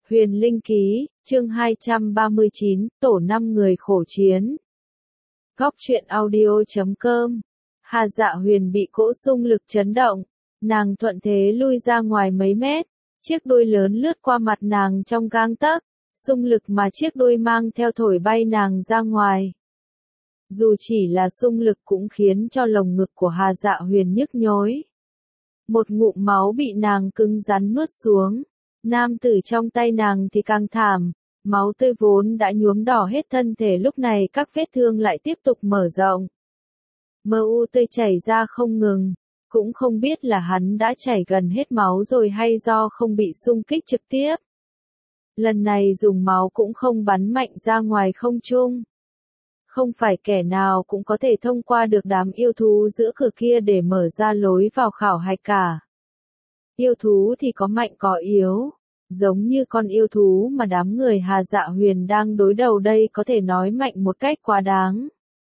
Huyền Linh Ký, chương 239, tổ 5 người khổ chiến. Góc truyện audio.com. Hà Dạ Huyền bị cỗ xung lực chấn động, nàng thuận thế lui ra ngoài mấy mét, chiếc đuôi lớn lướt qua mặt nàng trong gang tấc, xung lực mà chiếc đuôi mang theo thổi bay nàng ra ngoài. Dù chỉ là xung lực cũng khiến cho lồng ngực của Hà Dạ Huyền nhức nhối. Một ngụm máu bị nàng cứng rắn nuốt xuống. Nam tử trong tay nàng thì càng thảm, máu tươi vốn đã nhuốm đỏ hết thân thể lúc này các vết thương lại tiếp tục mở rộng. Mờ u tươi chảy ra không ngừng, cũng không biết là hắn đã chảy gần hết máu rồi hay do không bị xung kích trực tiếp. Lần này dùng máu cũng không bắn mạnh ra ngoài không trung. Không phải kẻ nào cũng có thể thông qua được đám yêu thú giữa cửa kia để mở ra lối vào khảo hạch cả. Yêu thú thì có mạnh có yếu, giống như con yêu thú mà đám người Hà Dạ Huyền đang đối đầu đây có thể nói mạnh một cách quá đáng.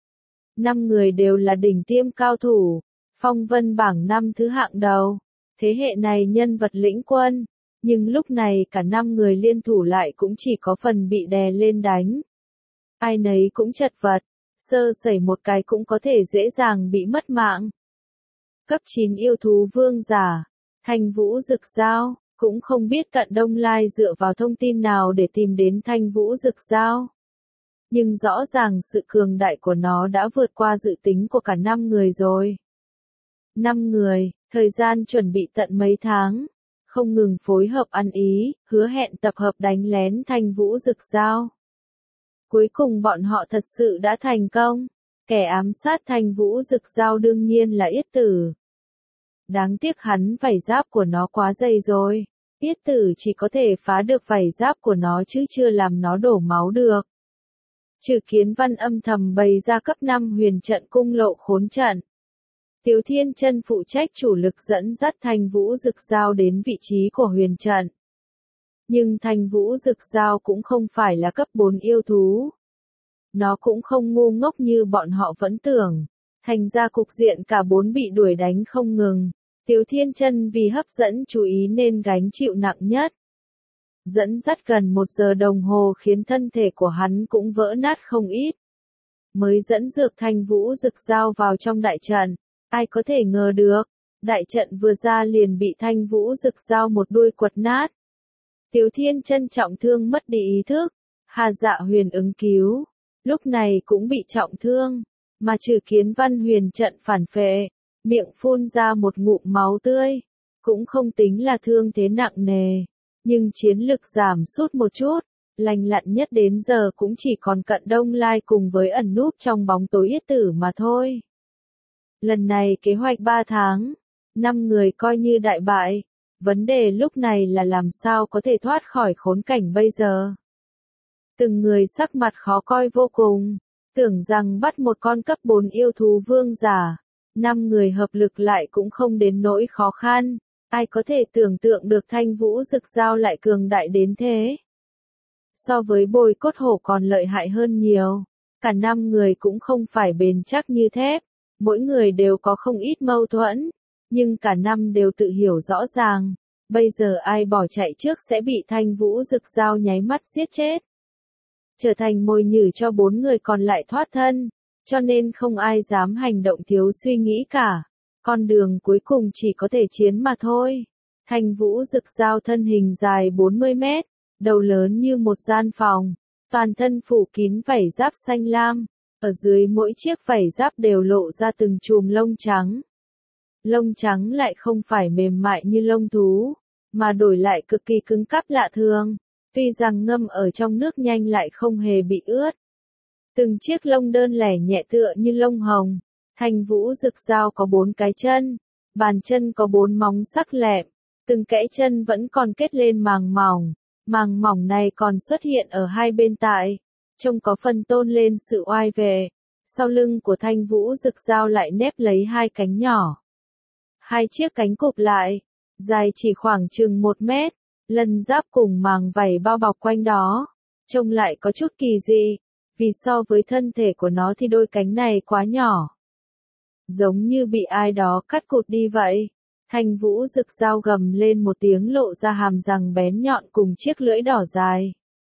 5 người đều là đỉnh tiêm cao thủ, phong vân bảng 5 thứ hạng đầu, thế hệ này nhân vật lĩnh quân, nhưng lúc này cả 5 người liên thủ lại cũng chỉ có phần bị đè lên đánh. Ai nấy cũng chật vật, sơ sẩy một cái cũng có thể dễ dàng bị mất mạng. Cấp 9 yêu thú vương giả. Thanh Vũ Dực Dao, cũng không biết Cận Đông Lai dựa vào thông tin nào để tìm đến Thanh Vũ Dực Dao. Nhưng rõ ràng sự cường đại của nó đã vượt qua dự tính của cả 5 người rồi. 5 người, thời gian chuẩn bị tận mấy tháng, không ngừng phối hợp ăn ý, hứa hẹn tập hợp đánh lén Thanh Vũ Dực Dao. Cuối cùng bọn họ thật sự đã thành công, kẻ ám sát Thanh Vũ Dực Dao đương nhiên là Yết Tử. Đáng tiếc hắn vảy giáp của nó quá dày rồi. Yết Tử chỉ có thể phá được vảy giáp của nó chứ chưa làm nó đổ máu được. Trừ Kiến Văn âm thầm bày ra cấp 5 huyền trận cung lộ khốn trận. Tiếu Thiên Chân phụ trách chủ lực dẫn dắt Thanh Vũ Dực Dao đến vị trí của huyền trận. Nhưng Thanh Vũ Dực Dao cũng không phải là cấp 4 yêu thú. Nó cũng không ngu ngốc như bọn họ vẫn tưởng. Thành ra cục diện cả 4 bị đuổi đánh không ngừng. Tiếu Thiên Chân vì hấp dẫn chú ý nên gánh chịu nặng nhất. Dẫn dắt gần 1 giờ đồng hồ khiến thân thể của hắn cũng vỡ nát không ít. Mới dẫn dược Thanh Vũ Dực Dao vào trong đại trận, ai có thể ngờ được, đại trận vừa ra liền bị Thanh Vũ Dực Dao một đuôi quật nát. Tiếu Thiên Chân trọng thương mất đi ý thức, Hà Dạ Huyền ứng cứu, lúc này cũng bị trọng thương, mà Trừ Kiến Văn huyền trận phản phệ. Miệng phun ra một ngụm máu tươi, cũng không tính là thương thế nặng nề, nhưng chiến lực giảm sút một chút, lành lặn nhất đến giờ cũng chỉ còn Cận Đông Lai cùng với ẩn núp trong bóng tối Yết Tử mà thôi. Lần này kế hoạch 3 tháng, 5 người coi như đại bại, vấn đề lúc này là làm sao có thể thoát khỏi khốn cảnh bây giờ. Từng người sắc mặt khó coi vô cùng, tưởng rằng bắt một con cấp 4 yêu thú vương giả. 5 người hợp lực lại cũng không đến nỗi khó khăn, ai có thể tưởng tượng được Thanh Vũ Dực Dao lại cường đại đến thế. So với Bồi Cốt Hổ còn lợi hại hơn nhiều, cả 5 người cũng không phải bền chắc như thép, mỗi người đều có không ít mâu thuẫn, nhưng cả 5 đều tự hiểu rõ ràng, bây giờ ai bỏ chạy trước sẽ bị Thanh Vũ Dực Dao nháy mắt giết chết. Trở thành mồi nhử cho 4 người còn lại thoát thân. Cho nên không ai dám hành động thiếu suy nghĩ cả. Con đường cuối cùng chỉ có thể chiến mà thôi. Thanh Vũ Dực Dao thân hình dài 40 mét, đầu lớn như một gian phòng, toàn thân phủ kín vảy giáp xanh lam, ở dưới mỗi chiếc vảy giáp đều lộ ra từng chùm lông trắng. Lông trắng lại không phải mềm mại như lông thú, mà đổi lại cực kỳ cứng cáp lạ thường, tuy rằng ngâm ở trong nước nhanh lại không hề bị ướt. Từng chiếc lông đơn lẻ nhẹ tựa như lông hồng. Thanh Vũ Dực Dao có 4 cái chân, bàn chân có 4 móng sắc lẹm, từng kẽ chân vẫn còn kết lên màng mỏng này còn xuất hiện ở hai bên tại, trông có phần tôn lên sự oai vệ. Sau lưng của Thanh Vũ Dực Dao lại nép lấy 2 cánh nhỏ. 2 chiếc cánh cụp lại, dài chỉ khoảng chừng 1 mét, lân giáp cùng màng vảy bao bọc quanh đó, trông lại có chút kỳ dị. Vì so với thân thể của nó thì đôi cánh này quá nhỏ. Giống như bị ai đó cắt cụt đi vậy. Thanh Vũ Dực Dao gầm lên một tiếng lộ ra hàm răng bén nhọn cùng chiếc lưỡi đỏ dài.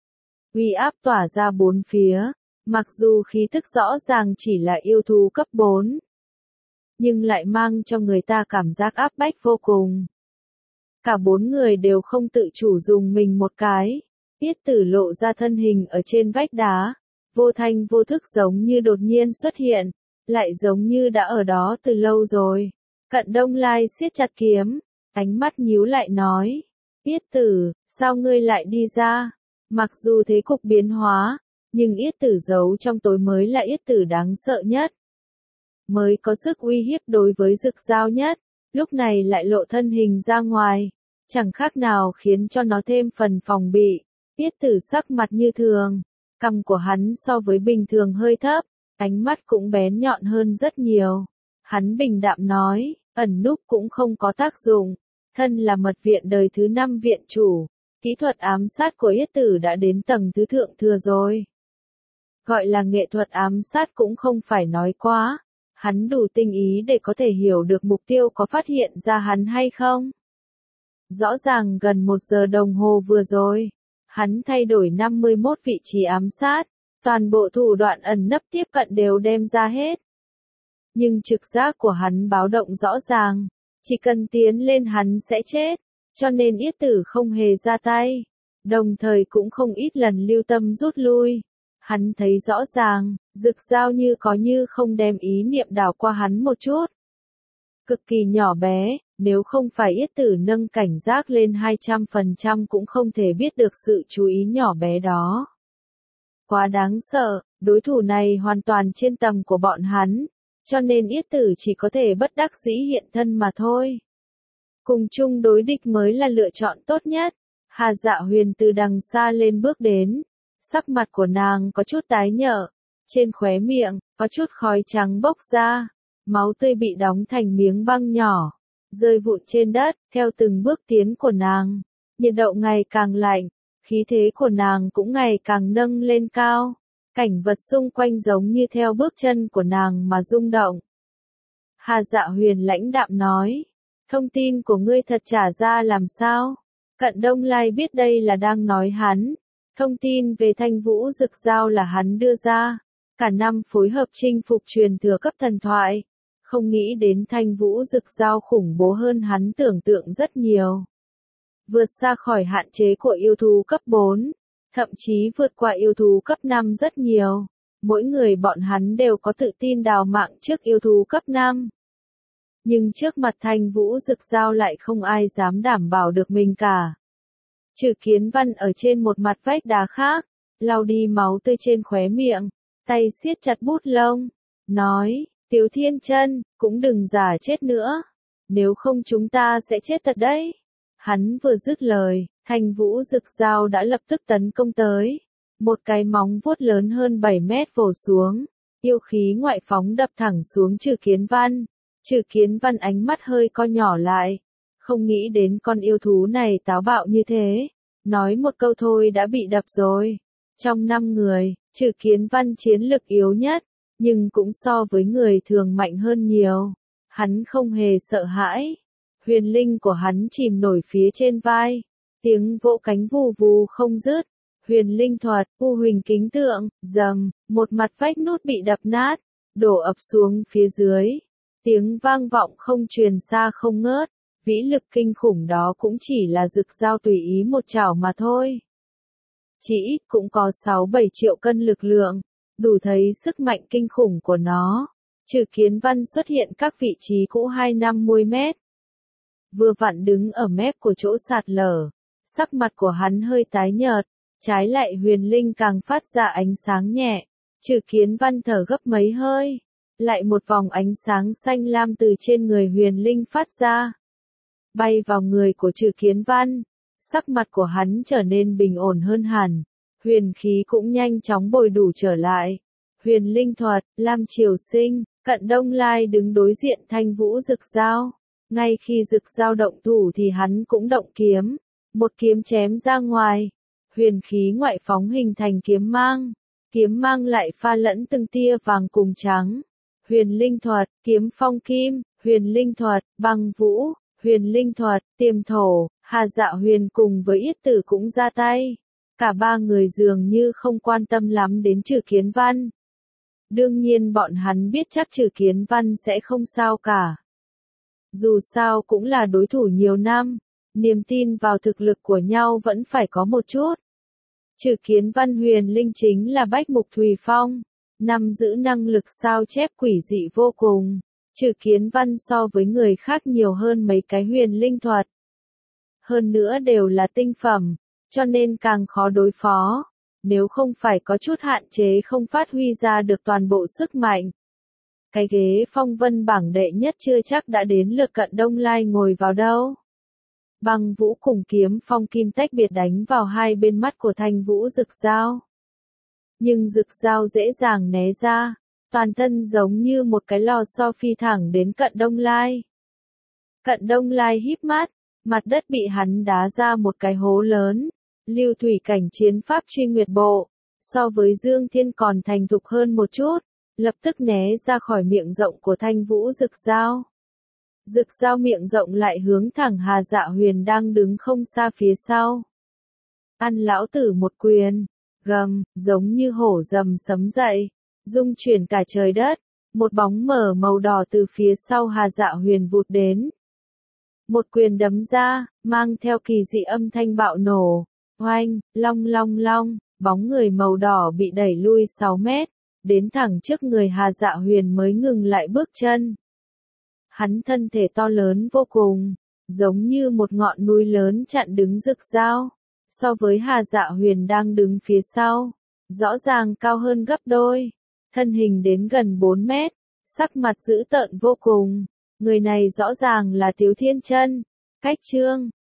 Uy áp tỏa ra bốn phía, mặc dù khí tức rõ ràng chỉ là yêu thú cấp 4, nhưng lại mang cho người ta cảm giác áp bách vô cùng. Cả bốn người đều không tự chủ dùng mình một cái, Yết Tử lộ ra thân hình ở trên vách đá, vô thanh vô thức giống như đột nhiên xuất hiện, lại giống như đã ở đó từ lâu rồi. Cận Đông Lai siết chặt kiếm, ánh mắt nhíu lại nói, Yết Tử, sao ngươi lại đi ra? Mặc dù thế cục biến hóa, nhưng Yết Tử giấu trong tối mới là Yết Tử đáng sợ nhất, mới có sức uy hiếp đối với Dực Dao nhất, lúc này lại lộ thân hình ra ngoài, chẳng khác nào khiến cho nó thêm phần phòng bị. Yết Tử sắc mặt như thường, cằm của hắn so với bình thường hơi thấp, ánh mắt cũng bén nhọn hơn rất nhiều. Hắn bình đạm nói, ẩn núp cũng không có tác dụng, thân là mật viện đời thứ 5 viện chủ, kỹ thuật ám sát của Yết Tử đã đến tầng thứ thượng thừa rồi. Gọi là nghệ thuật ám sát cũng không phải nói quá, hắn đủ tinh ý để có thể hiểu được mục tiêu có phát hiện ra hắn hay không. Rõ ràng gần 1 giờ đồng hồ vừa rồi, hắn thay đổi 51 vị trí ám sát, toàn bộ thủ đoạn ẩn nấp tiếp cận đều đem ra hết. Nhưng trực giác của hắn báo động rõ ràng, chỉ cần tiến lên hắn sẽ chết, cho nên Yết Tử không hề ra tay, đồng thời cũng không ít lần lưu tâm rút lui. Hắn thấy rõ ràng, Dực Dao như có như không đem ý niệm đảo qua hắn một chút. Cực kỳ nhỏ bé, nếu không phải Yết Tử nâng cảnh giác lên 200% cũng không thể biết được sự chú ý nhỏ bé đó. Quá đáng sợ, đối thủ này hoàn toàn trên tầm của bọn hắn, cho nên Yết Tử chỉ có thể bất đắc dĩ hiện thân mà thôi. Cùng chung đối địch mới là lựa chọn tốt nhất. Hà Dạ Huyền từ đằng xa lên bước đến, sắc mặt của nàng có chút tái nhợt, trên khóe miệng có chút khói trắng bốc ra, máu tươi bị đóng thành miếng băng nhỏ, rơi vụn trên đất. Theo từng bước tiến của nàng, nhiệt độ ngày càng lạnh, khí thế của nàng cũng ngày càng nâng lên cao, cảnh vật xung quanh giống như theo bước chân của nàng mà rung động. Hà Dạ Huyền lãnh đạm nói, thông tin của ngươi thật trả ra làm sao? Cận Đông Lai biết đây là đang nói hắn, thông tin về Thanh Vũ Dực Dao là hắn đưa ra, cả năm phối hợp chinh phục truyền thừa cấp thần thoại, không nghĩ đến Thanh Vũ Dực Dao khủng bố hơn hắn tưởng tượng rất nhiều. Vượt xa khỏi hạn chế của yêu thú cấp 4, thậm chí vượt qua yêu thú cấp 5 rất nhiều. Mỗi người bọn hắn đều có tự tin đào mạng trước yêu thú cấp 5. Nhưng trước mặt Thanh Vũ Dực Dao lại không ai dám đảm bảo được mình cả. Trừ Kiến Văn ở trên một mặt vách đá khác, lau đi máu tươi trên khóe miệng, tay siết chặt bút lông, nói, Tiếu Thiên Chân, cũng đừng giả chết nữa, nếu không chúng ta sẽ chết thật đấy. Hắn vừa dứt lời, Thanh Vũ Dực Dao đã lập tức tấn công tới. Một cái móng vuốt lớn hơn 7 mét vồ xuống, yêu khí ngoại phóng đập thẳng xuống Trừ Kiến Văn. Trừ Kiến Văn ánh mắt hơi co nhỏ lại, không nghĩ đến con yêu thú này táo bạo như thế, nói một câu thôi đã bị đập rồi. Trong 5 người, Trừ Kiến Văn chiến lực yếu nhất, nhưng cũng so với người thường mạnh hơn nhiều. Hắn không hề sợ hãi. Huyền linh của hắn chìm nổi phía trên vai, tiếng vỗ cánh vù vù không dứt. Huyền linh thuật, U Huỳnh kính tượng, rầm, một mặt vách nút bị đập nát, đổ ập xuống phía dưới. Tiếng vang vọng không truyền xa không ngớt, vĩ lực kinh khủng đó cũng chỉ là Dực Dao tùy ý một chảo mà thôi. Chỉ ít cũng có 6-7 triệu cân lực lượng, đủ thấy sức mạnh kinh khủng của nó. Trừ Kiến Văn xuất hiện các vị trí cũ 250 mét. Vừa vặn đứng ở mép của chỗ sạt lở, sắc mặt của hắn hơi tái nhợt, trái lại huyền linh càng phát ra ánh sáng nhẹ. Trừ Kiến Văn thở gấp mấy hơi, lại một vòng ánh sáng xanh lam từ trên người huyền linh phát ra, bay vào người của Trừ Kiến Văn. Sắc mặt của hắn trở nên bình ổn hơn hẳn, huyền khí cũng nhanh chóng bồi đủ trở lại. Huyền linh thuật, Lam Triều Sinh, Cận Đông Lai đứng đối diện Thanh Vũ Dực Dao. Ngay khi Dực Dao động thủ thì hắn cũng động kiếm, một kiếm chém ra ngoài. Huyền khí ngoại phóng hình thành kiếm mang lại pha lẫn từng tia vàng cùng trắng. Huyền linh thuật, kiếm phong kim, huyền linh thuật, băng vũ, huyền linh thuật, tiềm thổ, Hà Dạ Huyền cùng với Yết Tử cũng ra tay. Cả ba người dường như không quan tâm lắm đến Trừ Kiến Văn. Đương nhiên bọn hắn biết chắc Trừ Kiến Văn sẽ không sao cả. Dù sao cũng là đối thủ nhiều năm, niềm tin vào thực lực của nhau vẫn phải có một chút. Trừ Kiến Văn huyền linh chính là Bách Mục Thùy Phong, nắm giữ năng lực sao chép quỷ dị vô cùng. Trừ Kiến Văn so với người khác nhiều hơn mấy cái huyền linh thuật. Hơn nữa đều là tinh phẩm, cho nên càng khó đối phó. Nếu không phải có chút hạn chế không phát huy ra được toàn bộ sức mạnh. Cái ghế phong vân bảng đệ nhất chưa chắc đã đến lượt Cận Đông Lai ngồi vào đâu. Băng Vũ cùng Kiếm Phong kim tách biệt đánh vào hai bên mắt của Thanh Vũ Dực Dao. Nhưng Dực Dao dễ dàng né ra, toàn thân giống như một cái lò xo phi thẳng đến Cận Đông Lai. Cận Đông Lai híp mắt, mặt đất bị hắn đá ra một cái hố lớn. Lưu thủy cảnh chiến pháp truy nguyệt bộ, so với Dương Thiên còn thành thục hơn một chút, lập tức né ra khỏi miệng rộng của Thanh Vũ Dực Dao. Dực Dao miệng rộng lại hướng thẳng Hà Dạ Huyền đang đứng không xa phía sau. Ăn lão tử một quyền, gầm, giống như hổ rầm sấm dậy, rung chuyển cả trời đất, một bóng mờ màu đỏ từ phía sau Hà Dạ Huyền vụt đến. Một quyền đấm ra, mang theo kỳ dị âm thanh bạo nổ. Oanh, long long long, bóng người màu đỏ bị đẩy lui 6 mét, đến thẳng trước người Hà Dạ Huyền mới ngừng lại bước chân. Hắn thân thể to lớn vô cùng, giống như một ngọn núi lớn chặn đứng Dực Dao. So với Hà Dạ Huyền đang đứng phía sau, rõ ràng cao hơn gấp đôi, thân hình đến gần 4 mét, sắc mặt dữ tợn vô cùng. Người này rõ ràng là Tiếu Thiên Chân. Cách chương